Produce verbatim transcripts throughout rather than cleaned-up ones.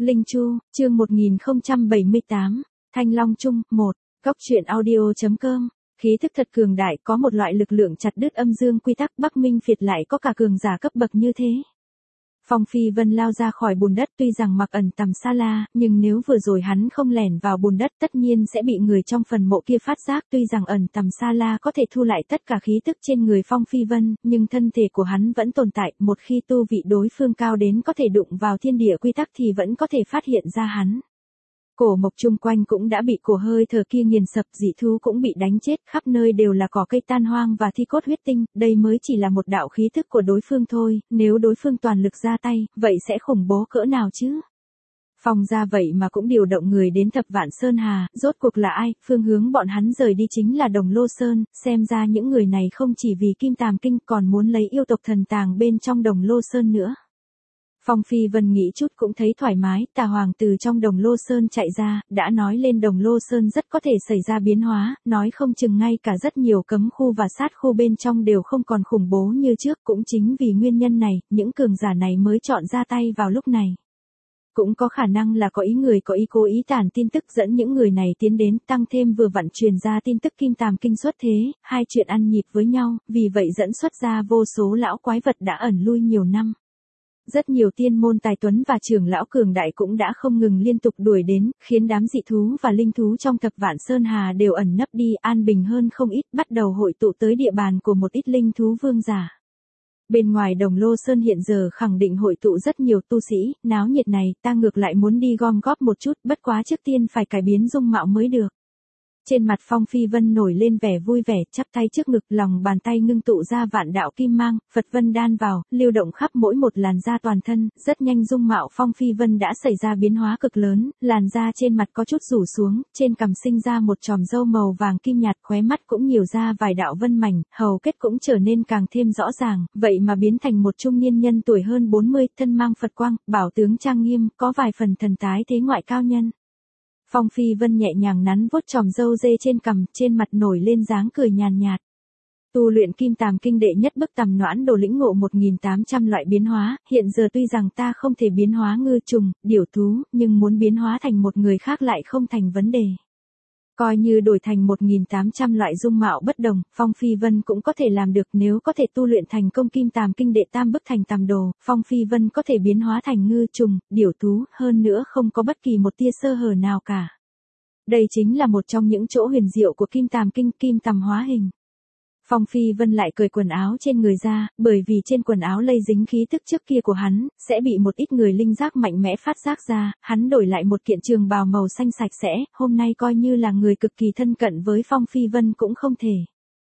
Linh Chu, chương một nghìn không trăm bảy mươi tám, Thanh Long Trung, một, Góc truyện audio.com. Khí thức thật cường đại, có một loại lực lượng chặt đứt âm dương quy tắc. Bắc Minh Việt lại có cả cường giả cấp bậc như thế. Phong Phi Vân lao ra khỏi bùn đất, tuy rằng mặc ẩn tầm xa la, nhưng nếu vừa rồi hắn không lẻn vào bùn đất tất nhiên sẽ bị người trong phần mộ kia phát giác. Tuy rằng ẩn tầm xa la có thể thu lại tất cả khí tức trên người Phong Phi Vân, nhưng thân thể của hắn vẫn tồn tại. Một khi tu vị đối phương cao đến có thể đụng vào thiên địa quy tắc thì vẫn có thể phát hiện ra hắn. Cổ mộc chung quanh cũng đã bị cổ hơi thở kia nghiền sập, dị thú cũng bị đánh chết, khắp nơi đều là cỏ cây tan hoang và thi cốt huyết tinh. Đây mới chỉ là một đạo khí thức của đối phương thôi, nếu đối phương toàn lực ra tay, vậy sẽ khủng bố cỡ nào chứ? Phong ra vậy mà cũng điều động người đến Thập Vạn Sơn Hà, rốt cuộc là ai? Phương hướng bọn hắn rời đi chính là Đồng Lô Sơn, xem ra những người này không chỉ vì Kim Tàm Kinh còn muốn lấy yêu tộc thần tàng bên trong Đồng Lô Sơn nữa. Phong Phi Vân nghĩ chút cũng thấy thoải mái, Tà Hoàng từ trong Đồng Lô Sơn chạy ra, đã nói lên Đồng Lô Sơn rất có thể xảy ra biến hóa, nói không chừng ngay cả rất nhiều cấm khu và sát khu bên trong đều không còn khủng bố như trước. Cũng chính vì nguyên nhân này, những cường giả này mới chọn ra tay vào lúc này. Cũng có khả năng là có ý người có ý cố ý tản tin tức dẫn những người này tiến đến, tăng thêm vừa vặn truyền ra tin tức Kim Tàm Kinh xuất thế, hai chuyện ăn nhịp với nhau, vì vậy dẫn xuất ra vô số lão quái vật đã ẩn lui nhiều năm. Rất nhiều tiên môn tài tuấn và trưởng lão cường đại cũng đã không ngừng liên tục đuổi đến, khiến đám dị thú và linh thú trong Thập Vạn Sơn Hà đều ẩn nấp đi, an bình hơn không ít, bắt đầu hội tụ tới địa bàn của một ít linh thú vương giả. Bên ngoài Đồng Lô Sơn hiện giờ khẳng định hội tụ rất nhiều tu sĩ, náo nhiệt này, ta ngược lại muốn đi gom góp một chút, bất quá trước tiên phải cải biến dung mạo mới được. Trên mặt Phong Phi Vân nổi lên vẻ vui vẻ, chắp tay trước ngực, lòng bàn tay ngưng tụ ra vạn đạo kim mang, Phật Vân đan vào, lưu động khắp mỗi một làn da toàn thân, rất nhanh dung mạo Phong Phi Vân đã xảy ra biến hóa cực lớn, làn da trên mặt có chút rủ xuống, trên cằm sinh ra một chòm râu màu vàng kim nhạt, khóe mắt cũng nhiều ra vài đạo vân mảnh, hầu kết cũng trở nên càng thêm rõ ràng, vậy mà biến thành một trung niên nhân tuổi hơn bốn mươi, thân mang Phật quang, bảo tướng trang nghiêm, có vài phần thần tái thế ngoại cao nhân. Phong Phi Vân nhẹ nhàng nắn vuốt chòm râu dê trên cằm, trên mặt nổi lên dáng cười nhàn nhạt. Tu luyện Kim Tàm Kinh đệ nhất bức tầm noãn đồ lĩnh ngộ một nghìn tám trăm loại biến hóa, hiện giờ tuy rằng ta không thể biến hóa ngư trùng, điểu thú, nhưng muốn biến hóa thành một người khác lại không thành vấn đề. Coi như đổi thành một nghìn tám trăm loại dung mạo bất đồng, Phong Phi Vân cũng có thể làm được. Nếu có thể tu luyện thành công Kim Tàm Kinh đệ tam bức thành tàm đồ, Phong Phi Vân có thể biến hóa thành ngư trùng, điểu thú, hơn nữa không có bất kỳ một tia sơ hở nào cả. Đây chính là một trong những chỗ huyền diệu của Kim Tàm Kinh, Kim Tàm hóa hình. Phong Phi Vân lại cởi quần áo trên người ra, bởi vì trên quần áo lây dính khí tức trước kia của hắn, sẽ bị một ít người linh giác mạnh mẽ phát giác ra, hắn đổi lại một kiện trường bào màu xanh sạch sẽ, hôm nay coi như là người cực kỳ thân cận với Phong Phi Vân cũng không thể.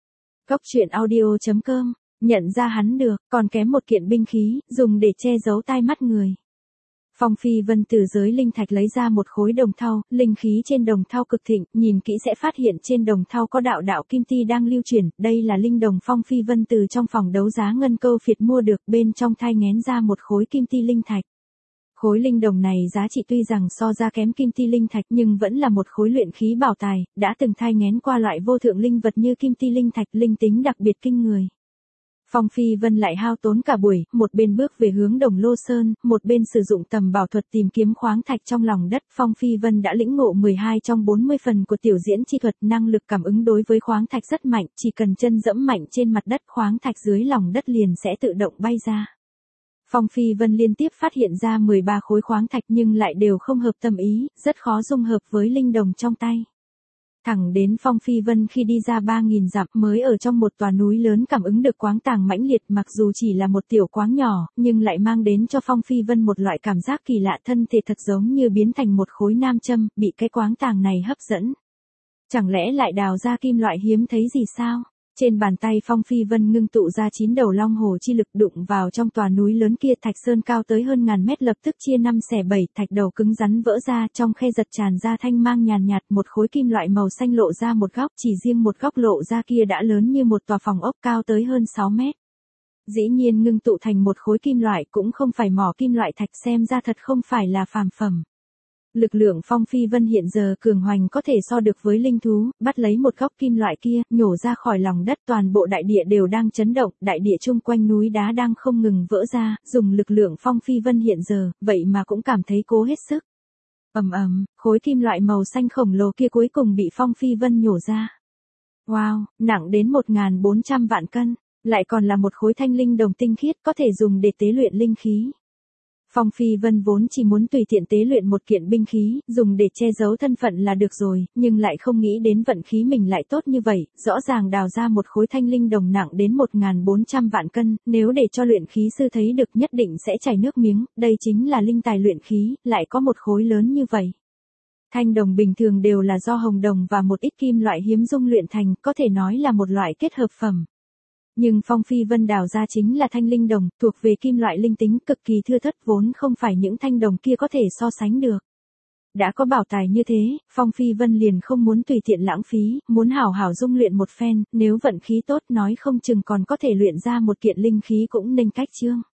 Góc truyện audio.com, nhận ra hắn được, còn kém một kiện binh khí, dùng để che giấu tai mắt người. Phong Phi Vân từ giới linh thạch lấy ra một khối đồng thau, linh khí trên đồng thau cực thịnh, nhìn kỹ sẽ phát hiện trên đồng thau có đạo đạo kim ti đang lưu chuyển, đây là linh đồng Phong Phi Vân từ trong phòng đấu giá Ngân Câu Phiệt mua được, bên trong thai nghén ra một khối kim ti linh thạch. Khối linh đồng này giá trị tuy rằng so ra kém kim ti linh thạch nhưng vẫn là một khối luyện khí bảo tài, đã từng thai nghén qua loại vô thượng linh vật như kim ti linh thạch, linh tính đặc biệt kinh người. Phong Phi Vân lại hao tốn cả buổi, một bên bước về hướng Đồng Lô Sơn, một bên sử dụng tầm bảo thuật tìm kiếm khoáng thạch trong lòng đất. Phong Phi Vân đã lĩnh ngộ mười hai trong bốn mươi phần của tiểu diễn chi thuật, năng lực cảm ứng đối với khoáng thạch rất mạnh, chỉ cần chân dẫm mạnh trên mặt đất, khoáng thạch dưới lòng đất liền sẽ tự động bay ra. Phong Phi Vân liên tiếp phát hiện ra mười ba khối khoáng thạch nhưng lại đều không hợp tâm ý, rất khó dung hợp với linh đồng trong tay. Thẳng đến Phong Phi Vân khi đi ra ba nghìn dặm mới ở trong một tòa núi lớn cảm ứng được quáng tàng mãnh liệt, mặc dù chỉ là một tiểu quáng nhỏ, nhưng lại mang đến cho Phong Phi Vân một loại cảm giác kỳ lạ, thân thể thật giống như biến thành một khối nam châm, bị cái quáng tàng này hấp dẫn. Chẳng lẽ lại đào ra kim loại hiếm thấy gì sao? Trên bàn tay Phong Phi Vân ngưng tụ ra chín đầu long hồ chi lực đụng vào trong tòa núi lớn kia, thạch sơn cao tới hơn ngàn mét lập tức chia năm xẻ bảy, thạch đầu cứng rắn vỡ ra, trong khe giật tràn ra thanh mang nhàn nhạt, một khối kim loại màu xanh lộ ra một góc, chỉ riêng một góc lộ ra kia đã lớn như một tòa phòng ốc cao tới hơn sáu mét. Dĩ nhiên ngưng tụ thành một khối kim loại cũng không phải mỏ kim loại thạch, xem ra thật không phải là phàm phẩm. Lực lượng Phong Phi Vân hiện giờ cường hoành có thể so được với linh thú, bắt lấy một góc kim loại kia, nhổ ra khỏi lòng đất, toàn bộ đại địa đều đang chấn động, đại địa chung quanh núi đá đang không ngừng vỡ ra, dùng lực lượng Phong Phi Vân hiện giờ, vậy mà cũng cảm thấy cố hết sức. Ầm ầm, khối kim loại màu xanh khổng lồ kia cuối cùng bị Phong Phi Vân nhổ ra. Wow, nặng đến một nghìn bốn trăm vạn cân, lại còn là một khối thanh linh đồng tinh khiết có thể dùng để tế luyện linh khí. Phong Phi Vân vốn chỉ muốn tùy tiện tế luyện một kiện binh khí, dùng để che giấu thân phận là được rồi, nhưng lại không nghĩ đến vận khí mình lại tốt như vậy, rõ ràng đào ra một khối thanh linh đồng nặng đến một nghìn bốn trăm vạn cân, nếu để cho luyện khí sư thấy được nhất định sẽ chảy nước miếng, đây chính là linh tài luyện khí, lại có một khối lớn như vậy. Thanh đồng bình thường đều là do hồng đồng và một ít kim loại hiếm dung luyện thành, có thể nói là một loại kết hợp phẩm. Nhưng Phong Phi Vân đào ra chính là thanh linh đồng, thuộc về kim loại linh tính cực kỳ thưa thớt vốn không phải những thanh đồng kia có thể so sánh được. Đã có bảo tài như thế, Phong Phi Vân liền không muốn tùy tiện lãng phí, muốn hảo hảo dung luyện một phen, nếu vận khí tốt nói không chừng còn có thể luyện ra một kiện linh khí cũng nên cách chương.